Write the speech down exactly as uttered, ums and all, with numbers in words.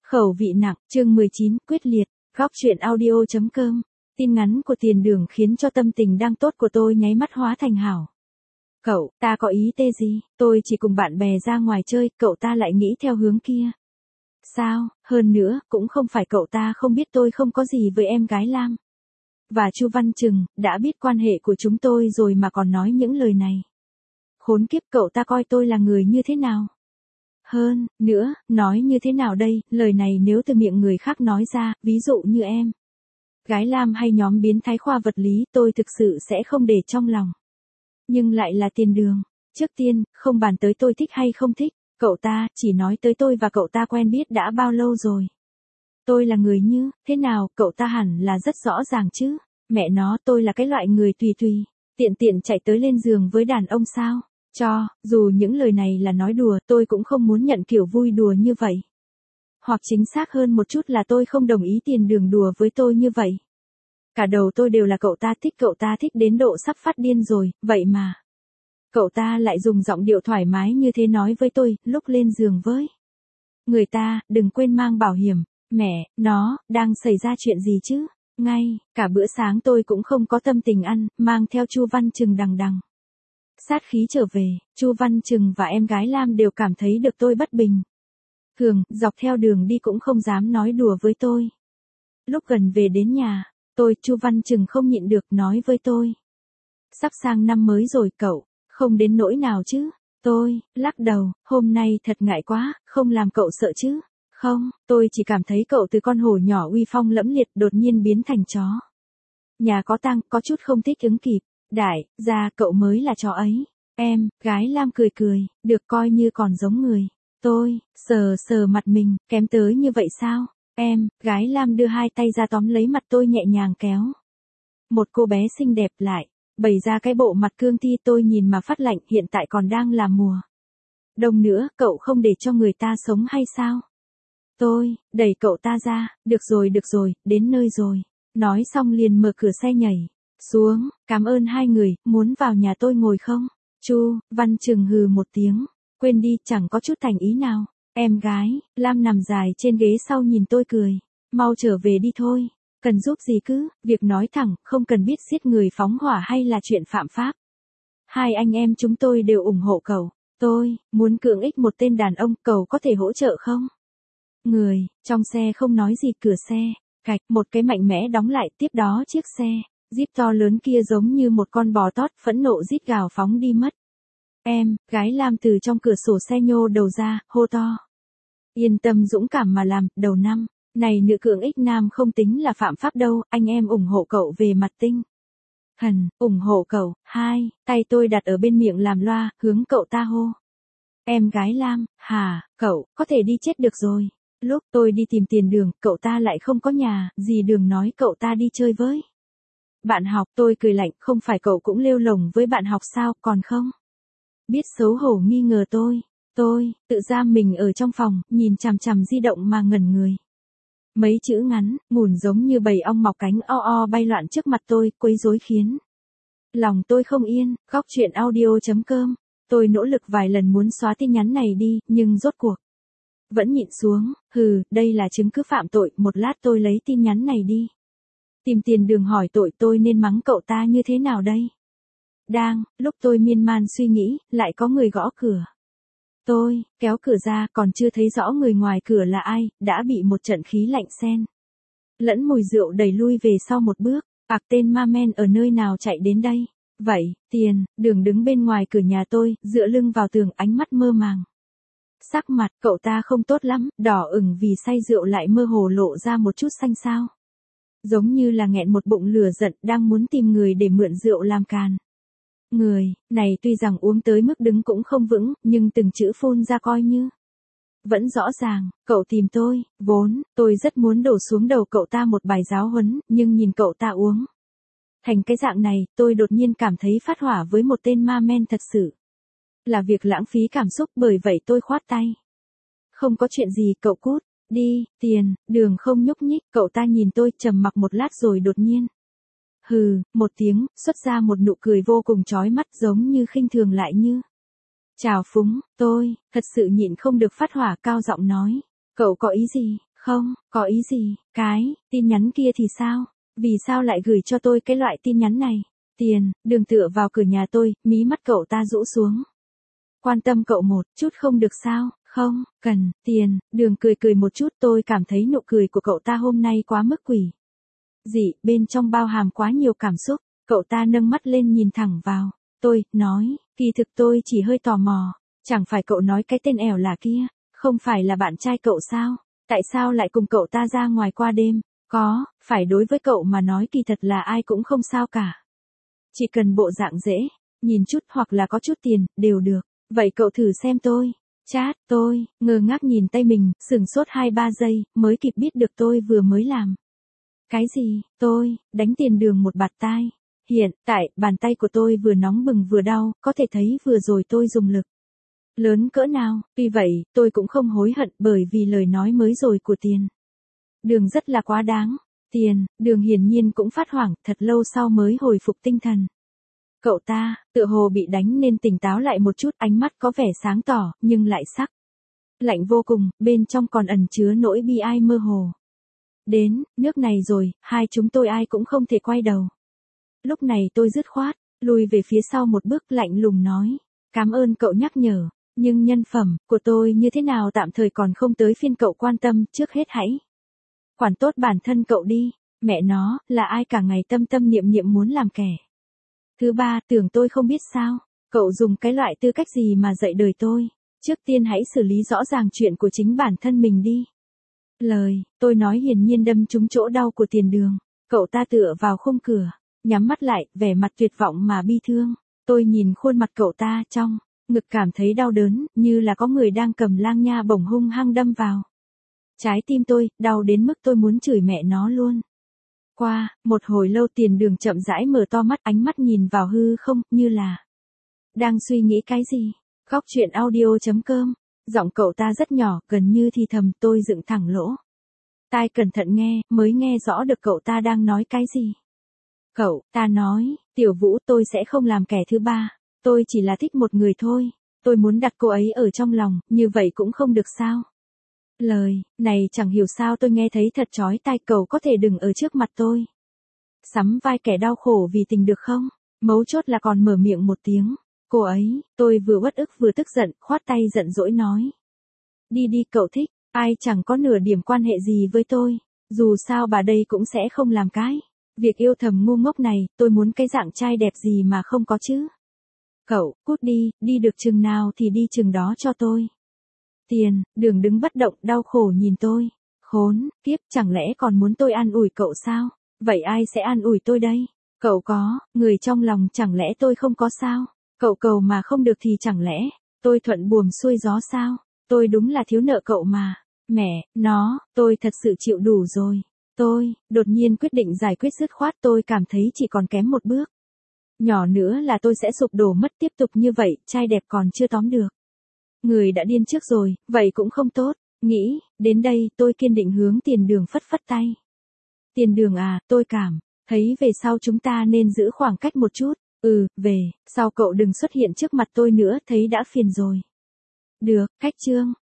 Khẩu vị nặng, chương mười chín, quyết liệt, góc truyện audio.com. Tin ngắn của Tiền Đường khiến cho tâm tình đang tốt của tôi nháy mắt hóa thành hảo. Cậu, ta có ý tê gì, tôi chỉ cùng bạn bè ra ngoài chơi, cậu ta lại nghĩ theo hướng kia. Sao, hơn nữa, cũng không phải cậu ta không biết tôi không có gì với em gái Lam. Và Chu Văn Trừng, đã biết quan hệ của chúng tôi rồi mà còn nói những lời này. Khốn kiếp, cậu ta coi tôi là người như thế nào? Hơn, nữa, nói như thế nào đây, lời này nếu từ miệng người khác nói ra, ví dụ như em gái Lam hay nhóm biến thái khoa vật lý, tôi thực sự sẽ không để trong lòng. Nhưng lại là Tiền Đường. Trước tiên, không bàn tới tôi thích hay không thích, cậu ta chỉ nói tới tôi và cậu ta quen biết đã bao lâu rồi. Tôi là người như thế nào, cậu ta hẳn là rất rõ ràng chứ. Mẹ nó, tôi là cái loại người tùy tùy, tiện tiện chạy tới lên giường với đàn ông sao? Cho, dù những lời này là nói đùa, tôi cũng không muốn nhận kiểu vui đùa như vậy. Hoặc chính xác hơn một chút là tôi không đồng ý Tiền Đường đùa với tôi như vậy. Cả đầu tôi đều là cậu ta thích, cậu ta thích đến độ sắp phát điên rồi, vậy mà cậu ta lại dùng giọng điệu thoải mái như thế nói với tôi, lúc lên giường với người ta, đừng quên mang bảo hiểm. Mẹ, nó, đang xảy ra chuyện gì chứ? Ngay, cả bữa sáng tôi cũng không có tâm tình ăn, mang theo Chu Văn Trừng đằng đằng sát khí trở về, Chu Văn Trừng và em gái Lam đều cảm thấy được tôi bất bình. Thường, dọc theo đường đi cũng không dám nói đùa với tôi. Lúc gần về đến nhà, tôi, Chu Văn Trừng không nhịn được nói với tôi. Sắp sang năm mới rồi cậu, không đến nỗi nào chứ? Tôi, lắc đầu, hôm nay thật ngại quá, không làm cậu sợ chứ? Không, tôi chỉ cảm thấy cậu từ con hổ nhỏ uy phong lẫm liệt đột nhiên biến thành chó. Nhà có tang, có chút không thích ứng kịp. Đại, ra cậu mới là chó ấy. Em, gái Lam cười cười, được coi như còn giống người. Tôi, sờ sờ mặt mình, kém tới như vậy sao? Em, gái Lam đưa hai tay ra tóm lấy mặt tôi nhẹ nhàng kéo. Một cô bé xinh đẹp lại, bày ra cái bộ mặt cương thi, tôi nhìn mà phát lạnh, hiện tại còn đang là mùa đông nữa, cậu không để cho người ta sống hay sao? Tôi, đẩy cậu ta ra, được rồi được rồi, đến nơi rồi. Nói xong liền mở cửa xe nhảy xuống, cảm ơn hai người, muốn vào nhà tôi ngồi không? Chu Văn Trừng hừ một tiếng, quên đi, chẳng có chút thành ý nào. Em gái Lam nằm dài trên ghế sau nhìn tôi cười, mau trở về đi thôi, cần giúp gì cứ, việc nói thẳng, không cần biết giết người phóng hỏa hay là chuyện phạm pháp. Hai anh em chúng tôi đều ủng hộ cậu, tôi muốn cưỡng ích một tên đàn ông, cậu có thể hỗ trợ không? Người trong xe không nói gì, cửa xe cạch một cái mạnh mẽ đóng lại, tiếp đó chiếc xe Jeep to lớn kia giống như một con bò tót phẫn nộ rít gào phóng đi mất. Em gái Lam từ trong cửa sổ xe nhô đầu ra, hô to. Yên tâm, dũng cảm mà làm, đầu năm này nữ cưỡng ích nam không tính là phạm pháp đâu, anh em ủng hộ cậu về mặt tinh thần, ủng hộ cậu. Hai tay tôi đặt ở bên miệng làm loa, hướng cậu ta hô. Em gái Lam, hả, cậu có thể đi chết được rồi. Lúc tôi đi tìm Tiền Đường, cậu ta lại không có nhà, dì Đường nói cậu ta đi chơi với bạn học. Tôi cười lạnh, không phải cậu cũng lêu lồng với bạn học sao, còn không biết xấu hổ nghi ngờ tôi. Tôi tự giam mình ở trong phòng, nhìn chằm chằm di động mà ngẩn người. Mấy chữ ngắn ngủn giống như bầy ong mọc cánh o o bay loạn trước mặt tôi, quấy rối khiến lòng tôi không yên. Góc truyện audio.com. Tôi nỗ lực vài lần muốn xóa tin nhắn này đi, nhưng rốt cuộc vẫn nhịn xuống. Hừ, đây là chứng cứ phạm tội, một lát tôi lấy tin nhắn này đi tìm Tiền Đường hỏi tội, tôi nên mắng cậu ta như thế nào đây? Đang lúc tôi miên man suy nghĩ, lại có người gõ cửa. Tôi kéo cửa ra, còn chưa thấy rõ người ngoài cửa là ai, đã bị một trận khí lạnh xen lẫn mùi rượu đẩy lui về sau một bước. Ặc, tên ma men ở nơi nào chạy đến đây? Vậy, Tiền Đường đứng bên ngoài cửa nhà tôi, dựa lưng vào tường, ánh mắt mơ màng. Sắc mặt cậu ta không tốt lắm, đỏ ửng vì say rượu, lại mơ hồ lộ ra một chút xanh xao. Giống như là nghẹn một bụng lửa giận, đang muốn tìm người để mượn rượu làm càn. Người này tuy rằng uống tới mức đứng cũng không vững, nhưng từng chữ phun ra coi như vẫn rõ ràng. Cậu tìm tôi, vốn tôi rất muốn đổ xuống đầu cậu ta một bài giáo huấn, nhưng nhìn cậu ta uống thành cái dạng này, tôi đột nhiên cảm thấy phát hỏa với một tên ma men thật sự là việc lãng phí cảm xúc, bởi vậy tôi khoát tay. Không có chuyện gì, cậu cút đi. Tiền Đường không nhúc nhích, cậu ta nhìn tôi trầm mặc một lát rồi đột nhiên hừ một tiếng, xuất ra một nụ cười vô cùng chói mắt, giống như khinh thường lại như trào phúng. Tôi thật sự nhịn không được phát hỏa, cao giọng nói, cậu có ý gì? Không, có ý gì, cái, tin nhắn kia thì sao? Vì sao lại gửi cho tôi cái loại tin nhắn này? Tiền, Đường tựa vào cửa nhà tôi, mí mắt cậu ta rũ xuống. Quan tâm cậu một chút không được sao? Không, cần, tiền, Đường cười cười một chút, tôi cảm thấy nụ cười của cậu ta hôm nay quá mức quỷ dị, bên trong bao hàm quá nhiều cảm xúc. Cậu ta nâng mắt lên nhìn thẳng vào tôi, nói, kỳ thực tôi chỉ hơi tò mò, chẳng phải cậu nói cái tên ẻo là kia, không phải là bạn trai cậu sao? Tại sao lại cùng cậu ta ra ngoài qua đêm? Có, phải đối với cậu mà nói kỳ thật là ai cũng không sao cả. Chỉ cần bộ dạng dễ, nhìn chút hoặc là có chút tiền, đều được. Vậy cậu thử xem tôi. Chat, tôi, ngơ ngác nhìn tay mình, sửng sốt hai ba giây, mới kịp biết được tôi vừa mới làm. Cái gì? Tôi, đánh Tiền Đường một bạt tai. Hiện tại, bàn tay của tôi vừa nóng bừng vừa đau, có thể thấy vừa rồi tôi dùng lực lớn cỡ nào. Tuy vậy, tôi cũng không hối hận bởi vì lời nói mới rồi của Tiền Đường rất là quá đáng. Tiền Đường hiển nhiên cũng phát hoảng, thật lâu sau mới hồi phục tinh thần. Cậu ta, tựa hồ bị đánh nên tỉnh táo lại một chút, ánh mắt có vẻ sáng tỏ, nhưng lại sắc lạnh vô cùng, bên trong còn ẩn chứa nỗi bi ai mơ hồ. Đến, nước này rồi, hai chúng tôi ai cũng không thể quay đầu. Lúc này tôi dứt khoát, lùi về phía sau một bước, lạnh lùng nói. Cảm ơn cậu nhắc nhở, nhưng nhân phẩm của tôi như thế nào tạm thời còn không tới phiên cậu quan tâm, trước hết hãy quản tốt bản thân cậu đi. Mẹ nó, là ai cả ngày tâm tâm niệm niệm muốn làm kẻ thứ ba, tưởng tôi không biết sao? Cậu dùng cái loại tư cách gì mà dạy đời tôi? Trước tiên hãy xử lý rõ ràng chuyện của chính bản thân mình đi. Lời, tôi nói hiển nhiên đâm trúng chỗ đau của Tiền Đường. Cậu ta tựa vào khung cửa, nhắm mắt lại, vẻ mặt tuyệt vọng mà bi thương. Tôi nhìn khuôn mặt cậu ta, trong ngực cảm thấy đau đớn, như là có người đang cầm lang nha bổng hung hăng đâm vào trái tim tôi, đau đến mức tôi muốn chửi mẹ nó luôn. Qua, một hồi lâu Tiền Đường chậm rãi mở to mắt, ánh mắt nhìn vào hư không, như là đang suy nghĩ cái gì. Góc truyện audio chấm com. Giọng cậu ta rất nhỏ, gần như thì thầm, tôi dựng thẳng lỗ tai cẩn thận nghe, mới nghe rõ được cậu ta đang nói cái gì. Cậu ta nói, Tiểu Vũ, tôi sẽ không làm kẻ thứ ba. Tôi chỉ là thích một người thôi. Tôi muốn đặt cô ấy ở trong lòng, như vậy cũng không được sao? Lời này chẳng hiểu sao tôi nghe thấy thật chói tai, cậu có thể đừng ở trước mặt tôi sắm vai kẻ đau khổ vì tình được không? Mấu chốt là còn mở miệng một tiếng. Cô ấy, tôi vừa uất ức vừa tức giận, khoát tay giận dỗi nói. Đi đi cậu thích, ai chẳng có nửa điểm quan hệ gì với tôi. Dù sao bà đây cũng sẽ không làm cái việc yêu thầm ngu ngốc này, tôi muốn cái dạng trai đẹp gì mà không có chứ. Cậu, cút đi, đi được chừng nào thì đi chừng đó cho tôi. Tiền Đường đứng bất động, đau khổ nhìn tôi. Khốn, kiếp, chẳng lẽ còn muốn tôi an ủi cậu sao? Vậy ai sẽ an ủi tôi đây? Cậu có người trong lòng, chẳng lẽ tôi không có sao? Cậu cầu mà không được thì chẳng lẽ tôi thuận buồm xuôi gió sao? Tôi đúng là thiếu nợ cậu mà. Mẹ nó, tôi thật sự chịu đủ rồi. Tôi đột nhiên quyết định giải quyết dứt khoát, tôi cảm thấy chỉ còn kém một bước nhỏ nữa là tôi sẽ sụp đổ mất. Tiếp tục như vậy, trai đẹp còn chưa tóm được người đã điên trước rồi, vậy cũng không tốt. Nghĩ đến đây, tôi kiên định hướng Tiền Đường phất phất tay. Tiền Đường à, tôi cảm thấy về sau chúng ta nên giữ khoảng cách một chút. Ừ, về sau cậu đừng xuất hiện trước mặt tôi nữa, thấy đã phiền rồi. Được, khách trương.